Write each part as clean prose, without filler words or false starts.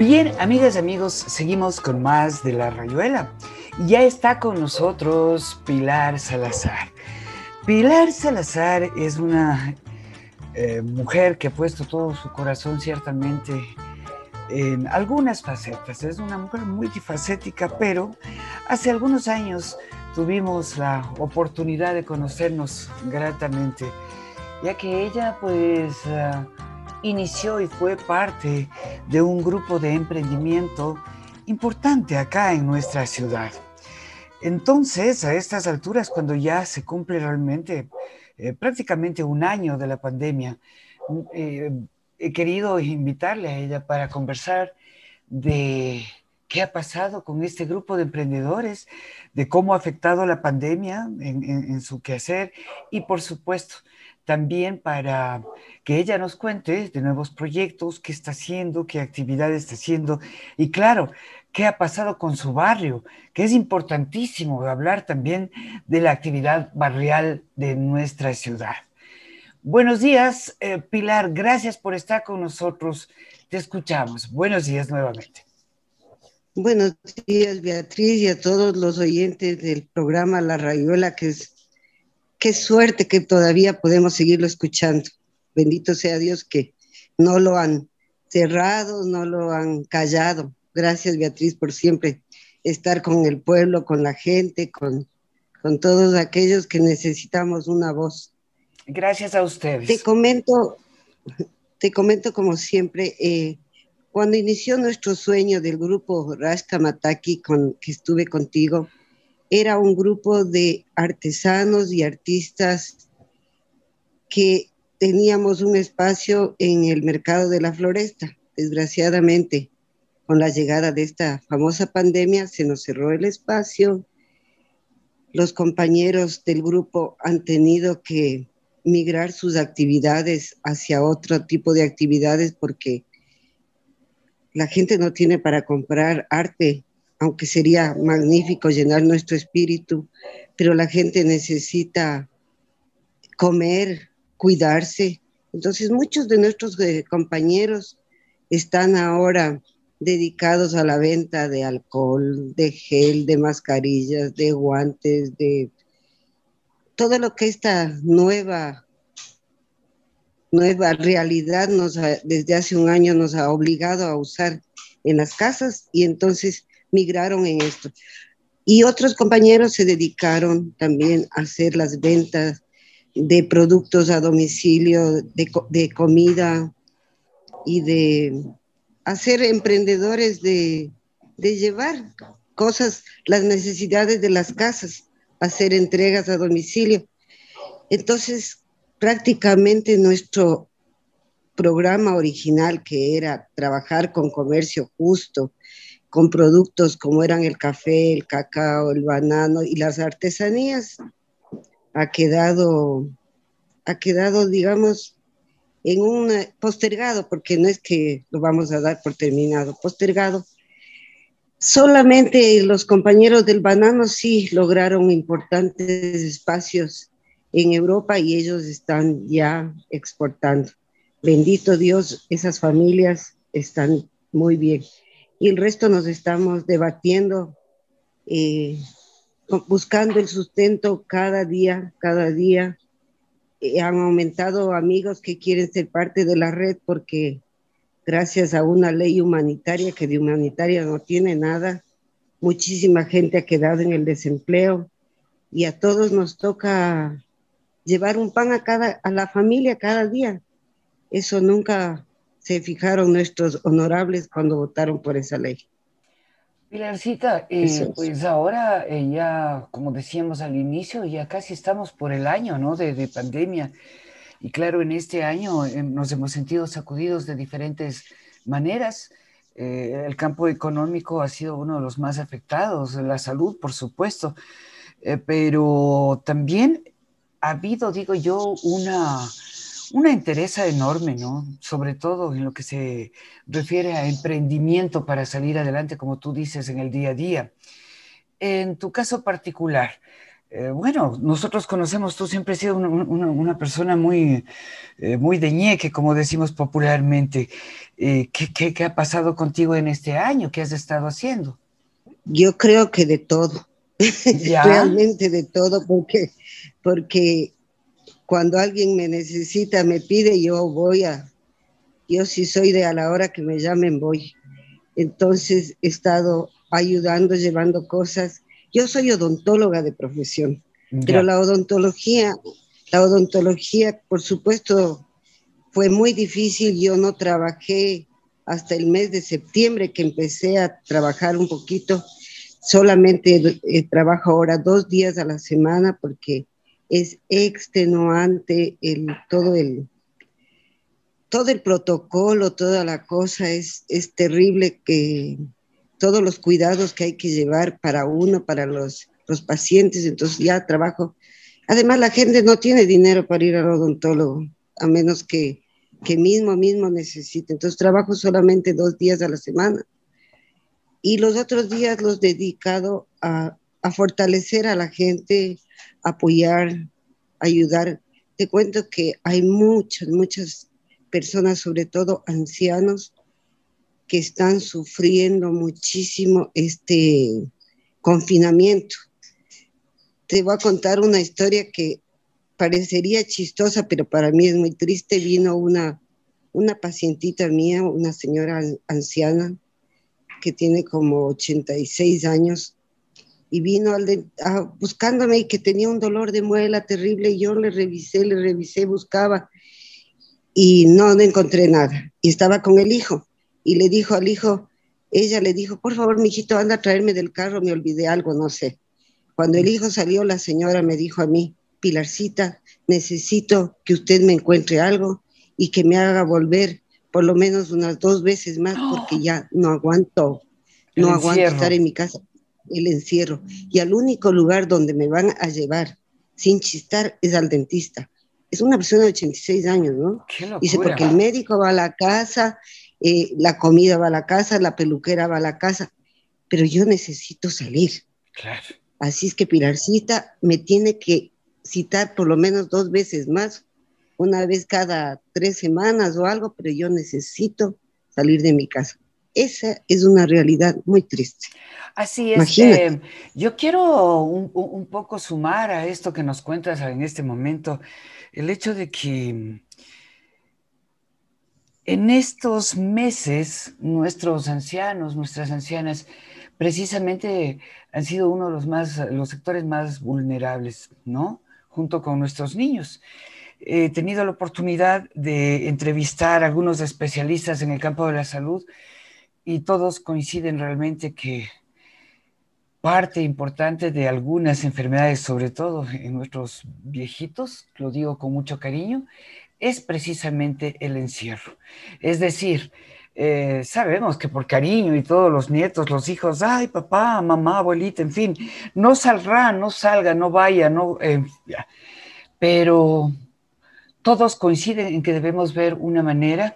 Bien, amigas y amigos, seguimos con más de La Rayuela. Ya está con nosotros Pilar Salazar. Pilar Salazar es una mujer que ha puesto todo su corazón ciertamente en algunas facetas. Es una mujer multifacética, pero hace algunos años tuvimos la oportunidad de conocernos gratamente, ya que ella inició y fue parte de un grupo de emprendimiento importante acá en nuestra ciudad. Entonces, a estas alturas, cuando ya se cumple realmente prácticamente un año de la pandemia, eh, he querido invitarle a ella para conversar de qué ha pasado con este grupo de emprendedores, de cómo ha afectado la pandemia en su quehacer y, por supuesto, también para que ella nos cuente de nuevos proyectos, qué está haciendo, qué actividades está haciendo y, claro, qué ha pasado con su barrio, que es importantísimo hablar también de la actividad barrial de nuestra ciudad. Buenos días, Pilar, gracias por estar con nosotros. Te escuchamos. Buenos días nuevamente. Buenos días, Beatriz, y a todos los oyentes del programa La Rayuela, qué suerte que todavía podemos seguirlo escuchando. Bendito sea Dios que no lo han cerrado, no lo han callado. Gracias, Beatriz, por siempre estar con el pueblo, con la gente, con todos aquellos que necesitamos una voz. Gracias a Te ustedes. comento, te comento como siempre, cuando inició nuestro sueño del grupo Rashka Mataki, que estuve contigo, era un grupo de artesanos y artistas que teníamos un espacio en el mercado de la Floresta. Desgraciadamente, con la llegada de esta famosa pandemia, se nos cerró el espacio. Los compañeros del grupo han tenido que migrar sus actividades hacia otro tipo de actividades porque la gente no tiene para comprar arte, aunque sería magnífico llenar nuestro espíritu, pero la gente necesita comer, cuidarse. Entonces muchos de nuestros compañeros están ahora dedicados a la venta de alcohol, de gel, de mascarillas, de guantes, de todo lo que esta nueva realidad desde hace un año nos ha obligado a usar en las casas, y entonces migraron en esto. Y otros compañeros se dedicaron también a hacer las ventas de productos a domicilio, de comida, y de hacer emprendedores de llevar cosas, las necesidades de las casas, hacer entregas a domicilio. Entonces, prácticamente nuestro programa original, que era trabajar con comercio justo, con productos como eran el café, el cacao, el banano y las artesanías, ha quedado, digamos, en un postergado, porque no es que lo vamos a dar por terminado, postergado. Solamente los compañeros del banano sí lograron importantes espacios en Europa y ellos están ya exportando. Bendito Dios, esas familias están muy bien. Y el resto nos estamos debatiendo, eh, buscando el sustento cada día, cada día. Han aumentado amigos que quieren ser parte de la red porque gracias a una ley humanitaria, que de humanitaria no tiene nada, muchísima gente ha quedado en el desempleo y a todos nos toca llevar un pan a la familia cada día. Eso nunca se fijaron nuestros honorables cuando votaron por esa ley. Pilarcita, Eso es. pues ahora ya, como decíamos al inicio, ya casi estamos por el año, ¿no? de pandemia. Y claro, en este año nos hemos sentido sacudidos de diferentes maneras. El campo económico ha sido uno de los más afectados, la salud, por supuesto, pero también ha habido, digo yo, una entereza enorme, ¿no? Sobre todo en lo que se refiere a emprendimiento para salir adelante, como tú dices, en el día a día. En tu caso particular, Bueno, nosotros conocemos, tú siempre has sido una persona muy, muy de ñeque, como decimos popularmente. ¿Qué ha pasado contigo en este año? ¿Qué has estado haciendo? Yo creo que de todo, ¿Ya? realmente de todo, porque cuando alguien me necesita, me pide, yo sí soy de a la hora que me llamen voy. Entonces he estado ayudando, llevando cosas. Yo soy odontóloga de profesión, pero Ya. la odontología, por supuesto, fue muy difícil. Yo no trabajé hasta el mes de septiembre que empecé a trabajar un poquito. Solamente trabajo ahora 2 días a la semana porque es extenuante todo el protocolo, toda la cosa es terrible, que todos los cuidados que hay que llevar para uno, para los pacientes. Entonces ya trabajo. Además, la gente no tiene dinero para ir al odontólogo, a menos que mismo necesite. Entonces trabajo solamente 2 días a la semana y los otros días los dedicado a fortalecer a la gente, apoyar, ayudar. Te cuento que hay muchas personas, sobre todo ancianos, que están sufriendo muchísimo este confinamiento. Te voy a contar una historia que parecería chistosa, pero para mí es muy triste. Vino una pacientita mía, una señora anciana que tiene como 86 años, y vino buscándome y que tenía un dolor de muela terrible. Y yo le revisé, buscaba y no encontré nada. Y estaba con el hijo y le dijo al hijo, ella le dijo, por favor, mijito, anda a traerme del carro, me olvidé algo, no sé. Cuando el hijo salió, la señora me dijo a mí, Pilarcita, necesito que usted me encuentre algo y que me haga volver por lo menos unas 2 veces más porque ¡Oh! ya El no aguanto estar encierro. en mi casa, el encierro. Y al único lugar donde me van a llevar sin chistar es al dentista. Es una persona de 86 años, ¿no? ¡Qué Dice, porque locura! el médico va a la casa, la comida va a la casa, la peluquera va a la casa, pero yo necesito salir. Claro. Así es que Pilarcita me tiene que citar por lo menos 2 veces más, una vez cada 3 semanas o algo, pero yo necesito salir de mi casa. Esa es una realidad muy triste. Así es. Imagínate. Yo quiero un poco sumar a esto que nos cuentas en este momento, el hecho de que en estos meses nuestros ancianos, nuestras ancianas, precisamente han sido uno de los sectores más vulnerables, ¿no? Junto con nuestros niños. He tenido la oportunidad de entrevistar a algunos especialistas en el campo de la salud y todos coinciden realmente que parte importante de algunas enfermedades, sobre todo en nuestros viejitos, lo digo con mucho cariño, es precisamente el encierro. Es decir, sabemos que por cariño y todos los nietos, los hijos, ay, papá, mamá, abuelita, en fin, no saldrá, no salga, no vaya, no, pero todos coinciden en que debemos ver una manera,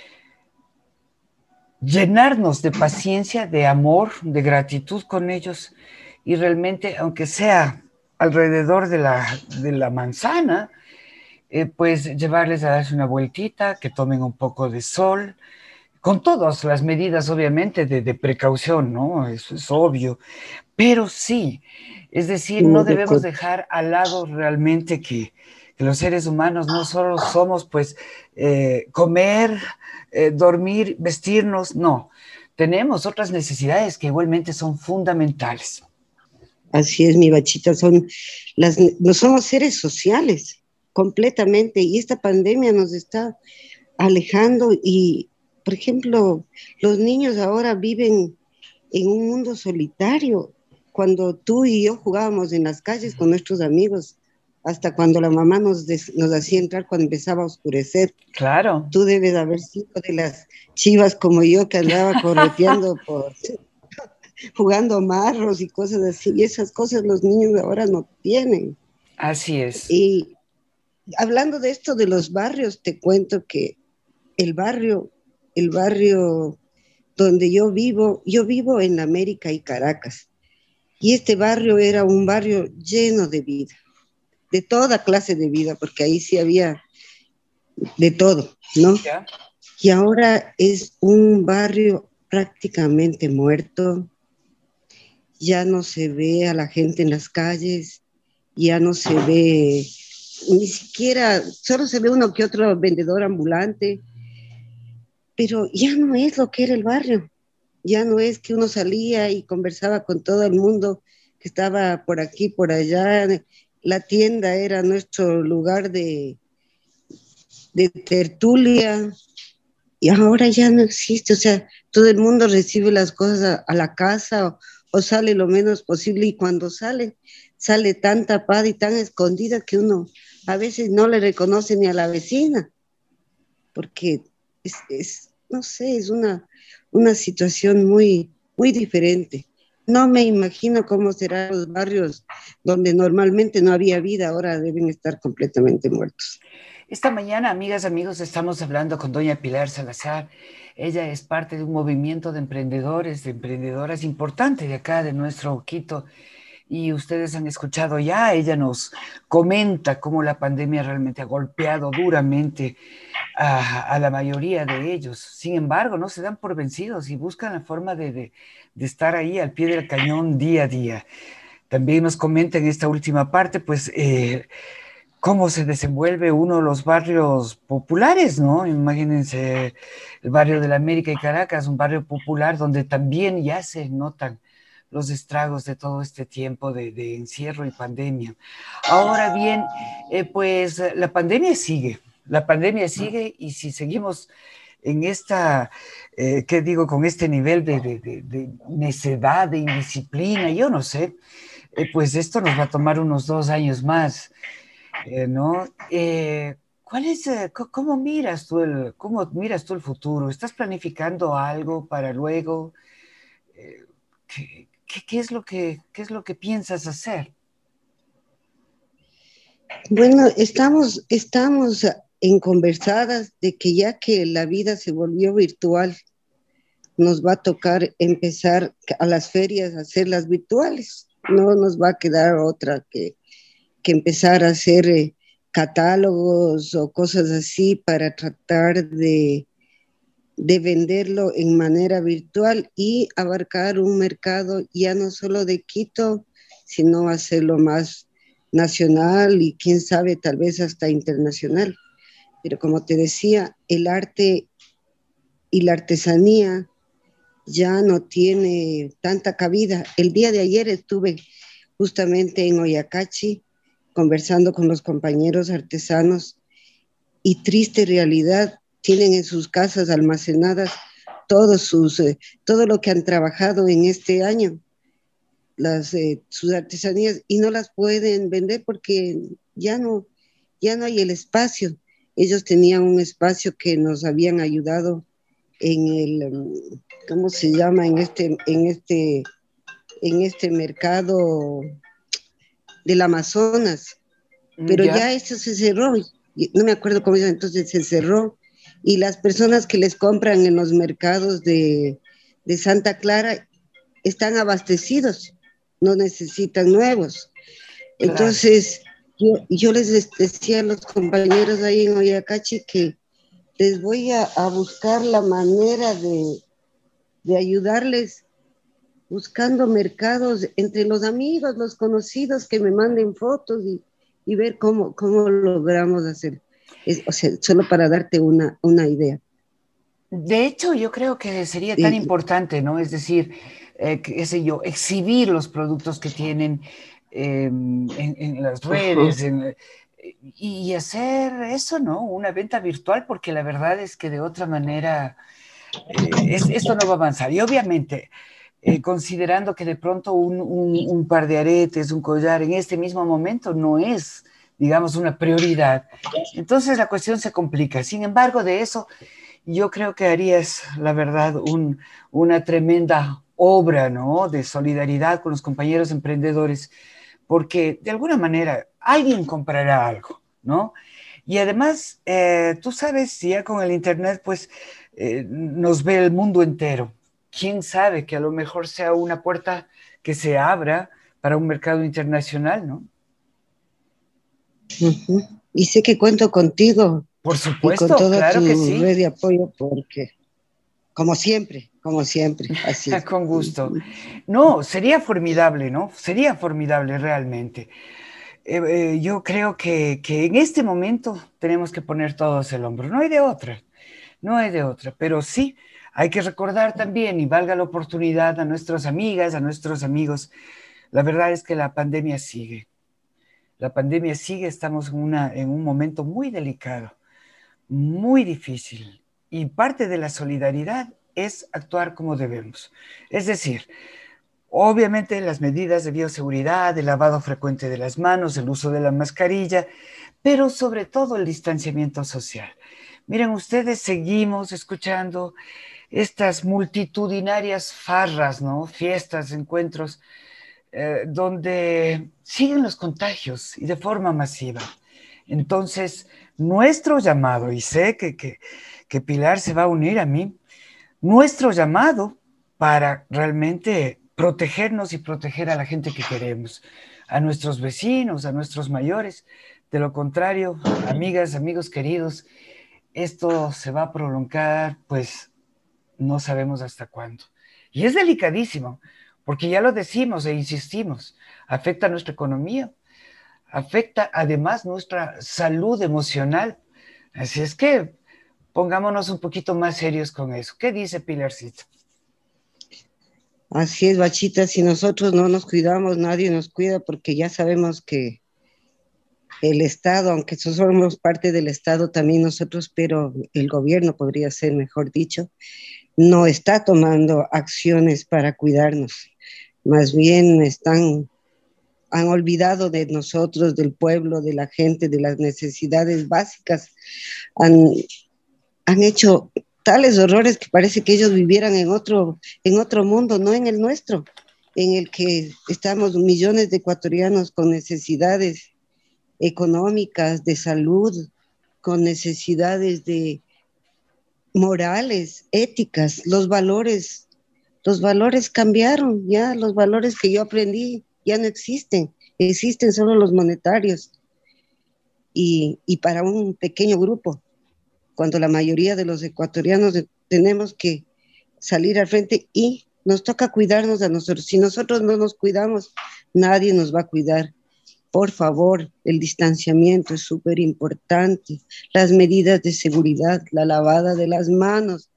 llenarnos de paciencia, de amor, de gratitud con ellos y realmente, aunque sea alrededor de la manzana, pues llevarles a darse una vueltita, que tomen un poco de sol, con todas las medidas obviamente de precaución, ¿no? Eso es obvio, pero sí, es decir, no Muy de debemos acuerdo. dejar al lado realmente que los seres humanos no solo somos pues comer, dormir, vestirnos, no, tenemos otras necesidades que igualmente son fundamentales. Así es, mi bachita, no somos seres sociales completamente, y esta pandemia nos está alejando. Y, por ejemplo, los niños ahora viven en un mundo solitario. Cuando tú y yo jugábamos en las calles con nuestros amigos, hasta cuando la mamá nos hacía entrar cuando empezaba a oscurecer, Claro, tú debes haber sido de las chivas como yo que andaba correteando jugando marros y cosas así. Y esas cosas los niños de ahora no tienen. así es. Y hablando de esto de los barrios, te cuento que el barrio, el barrio donde yo vivo en América y Caracas. Y este barrio era un barrio lleno de vida, de toda clase de vida, porque ahí sí había de todo, ¿no? ¿Ya? Y ahora es un barrio prácticamente muerto, ya no se ve a la gente en las calles, ya no se ve ni siquiera, solo se ve uno que otro vendedor ambulante, pero ya no es lo que era el barrio, ya no es que uno salía y conversaba con todo el mundo que estaba por aquí, por allá, la tienda era nuestro lugar de tertulia, y ahora ya no existe, o sea, todo el mundo recibe las cosas a la casa o sale lo menos posible y cuando sale, sale tan tapada y tan escondida que uno a veces no le reconoce ni a la vecina, porque no sé, es una situación muy, muy diferente. No me imagino cómo serán los barrios donde normalmente no había vida, ahora deben estar completamente muertos. Esta mañana, amigas, amigos, estamos hablando con doña Pilar Salazar. Ella es parte de un movimiento de emprendedores, de emprendedoras importante de acá, de nuestro Quito. Y ustedes han escuchado ya, ella nos comenta cómo la pandemia realmente ha golpeado duramente a la mayoría de ellos. Sin embargo, no se dan por vencidos y buscan la forma de estar ahí al pie del cañón día a día. También nos comenta en esta última parte, pues, cómo se desenvuelve uno de los barrios populares, ¿no? Imagínense el barrio de la América y Caracas, un barrio popular donde también ya se notan los estragos de todo este tiempo de encierro y pandemia. Ahora bien, pues la pandemia sigue y si seguimos en esta, ¿qué digo? Con este nivel de necedad, de indisciplina, yo no sé, pues esto nos va a tomar unos 2 años más. ¿No? ¿Cuál es, cómo miras tú el futuro? ¿Estás planificando algo para luego? ¿Qué es lo que piensas hacer? Bueno, estamos en conversadas de que ya que la vida se volvió virtual, nos va a tocar empezar a las ferias a hacerlas virtuales. No nos va a quedar otra que empezar a hacer catálogos o cosas así para tratar de venderlo en manera virtual y abarcar un mercado ya no solo de Quito, sino hacerlo más nacional y quién sabe, tal vez hasta internacional. Pero como te decía, el arte y la artesanía ya no tiene tanta cabida. El día de ayer estuve justamente en Oyacachi conversando con los compañeros artesanos y triste realidad, tienen en sus casas almacenadas todo lo que han trabajado en este año, sus artesanías, y no las pueden vender porque ya no hay el espacio. Ellos tenían un espacio que nos habían ayudado en ¿cómo se llama? En este mercado del Amazonas, pero ¿Ya? ya eso se cerró, no me acuerdo cómo es, entonces se cerró, y las personas que les compran en los mercados de Santa Clara están abastecidos, no necesitan nuevos. Claro. Entonces, yo les decía a los compañeros ahí en Oyacachi que les voy a buscar la manera de ayudarles buscando mercados entre los amigos, los conocidos que me manden fotos y ver cómo logramos hacer. O sea, solo para darte una idea. De hecho, yo creo que sería tan De, importante, ¿no? Es decir, qué sé yo, exhibir los productos que tienen en las redes y hacer eso, ¿no? Una venta virtual, porque la verdad es que de otra manera esto no va a avanzar. Y obviamente, considerando que de pronto un par de aretes, un collar en este mismo momento no es, digamos, una prioridad, entonces la cuestión se complica. Sin embargo, de eso yo creo que harías, la verdad, una tremenda obra, ¿no? De solidaridad con los compañeros emprendedores, porque de alguna manera alguien comprará algo, ¿no? Y además, tú sabes, ya con el Internet, pues nos ve el mundo entero. ¿Quién sabe que a lo mejor sea una puerta que se abra para un mercado internacional, ¿no? Y sé que cuento contigo Por y con supuesto, toda claro que tu sí. red de apoyo, porque como siempre, así es. Con gusto. No, sería formidable, ¿no? Sería formidable realmente. Yo creo que en este momento tenemos que poner todos el hombro. No hay de otra, no hay de otra. Pero sí, hay que recordar también, y valga la oportunidad, a nuestras amigas, a nuestros amigos, la verdad es que la pandemia sigue. La pandemia sigue, estamos en un momento muy delicado, muy difícil. Y parte de la solidaridad es actuar como debemos. Es decir, obviamente las medidas de bioseguridad, el lavado frecuente de las manos, el uso de la mascarilla, pero sobre todo el distanciamiento social. Miren, ustedes seguimos escuchando estas multitudinarias farras, ¿no? Fiestas, encuentros, donde siguen los contagios y de forma masiva. Entonces, nuestro llamado, y sé que Pilar se va a unir a mí, nuestro llamado para realmente protegernos y proteger a la gente que queremos, a nuestros vecinos, a nuestros mayores. De lo contrario, amigas, amigos queridos, esto se va a prolongar, pues no sabemos hasta cuándo. Y es delicadísimo, porque ya lo decimos e insistimos, afecta a nuestra economía, afecta además nuestra salud emocional. Así es que pongámonos un poquito más serios con eso. ¿Qué dice Pilarcita? Así es, Bachita, si nosotros no nos cuidamos, nadie nos cuida, porque ya sabemos que el Estado, aunque somos parte del Estado también nosotros, pero el gobierno podría ser, mejor dicho, no está tomando acciones para cuidarnos. Más bien han olvidado de nosotros, del pueblo, de la gente, de las necesidades básicas. Han hecho tales horrores que parece que ellos vivieran en otro mundo, no en el nuestro, en el que estamos millones de ecuatorianos con necesidades económicas, de salud, con necesidades de morales, éticas, los valores cambiaron, ya los valores que yo aprendí ya no existen, existen solo los monetarios y para un pequeño grupo, cuando la mayoría de los ecuatorianos tenemos que salir al frente y nos toca cuidarnos a nosotros. Si nosotros no nos cuidamos, nadie nos va a cuidar. Por favor, el distanciamiento es súper importante, las medidas de seguridad, la lavada de las manos,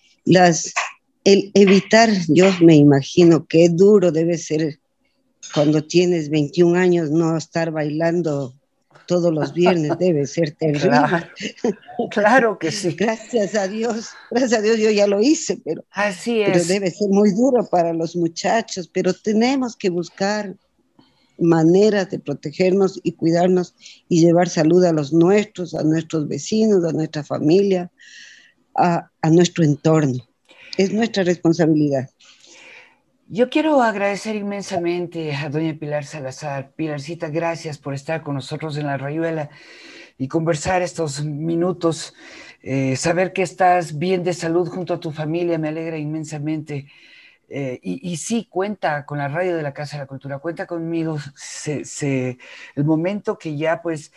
el evitar, yo me imagino qué duro debe ser cuando tienes 21 años no estar bailando todos los viernes, debe ser terrible. Claro, claro que sí. Gracias a Dios yo ya lo hice, Así pero es. debe ser muy duro para los muchachos, pero tenemos que buscar maneras de protegernos y cuidarnos y llevar salud a los nuestros, a nuestros vecinos, a nuestra familia, a nuestro entorno. Es nuestra responsabilidad. Yo quiero agradecer inmensamente a doña Pilar Salazar. Pilarcita, gracias por estar con nosotros en La Rayuela y conversar estos minutos. Saber que estás bien de salud junto a tu familia me alegra inmensamente. Y sí, cuenta con la radio de la Casa de la Cultura, cuenta conmigo. El momento que ya pues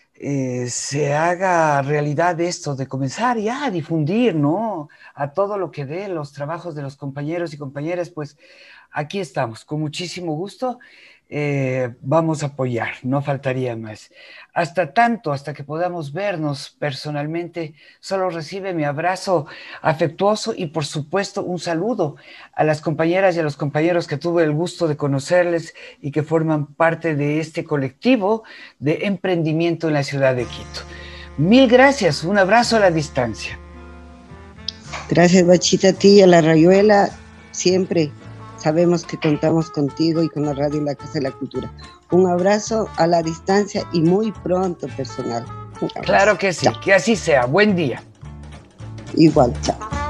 se haga realidad esto de comenzar ya a difundir, ¿no? A todo lo que dé los trabajos de los compañeros y compañeras, pues aquí estamos, con muchísimo gusto. Vamos a apoyar, no faltaría más. Hasta que podamos vernos personalmente, solo recibe mi abrazo afectuoso y por supuesto un saludo a las compañeras y a los compañeros que tuve el gusto de conocerles y que forman parte de este colectivo de emprendimiento en la ciudad de Quito. Mil gracias, un abrazo a la distancia. Gracias, Bachita, a ti y a La Rayuela, siempre. Sabemos que contamos contigo y con la radio y la Casa de la Cultura. Un abrazo a la distancia y muy pronto personal. Claro que sí, chao. Que así sea. Buen día. Igual, chao.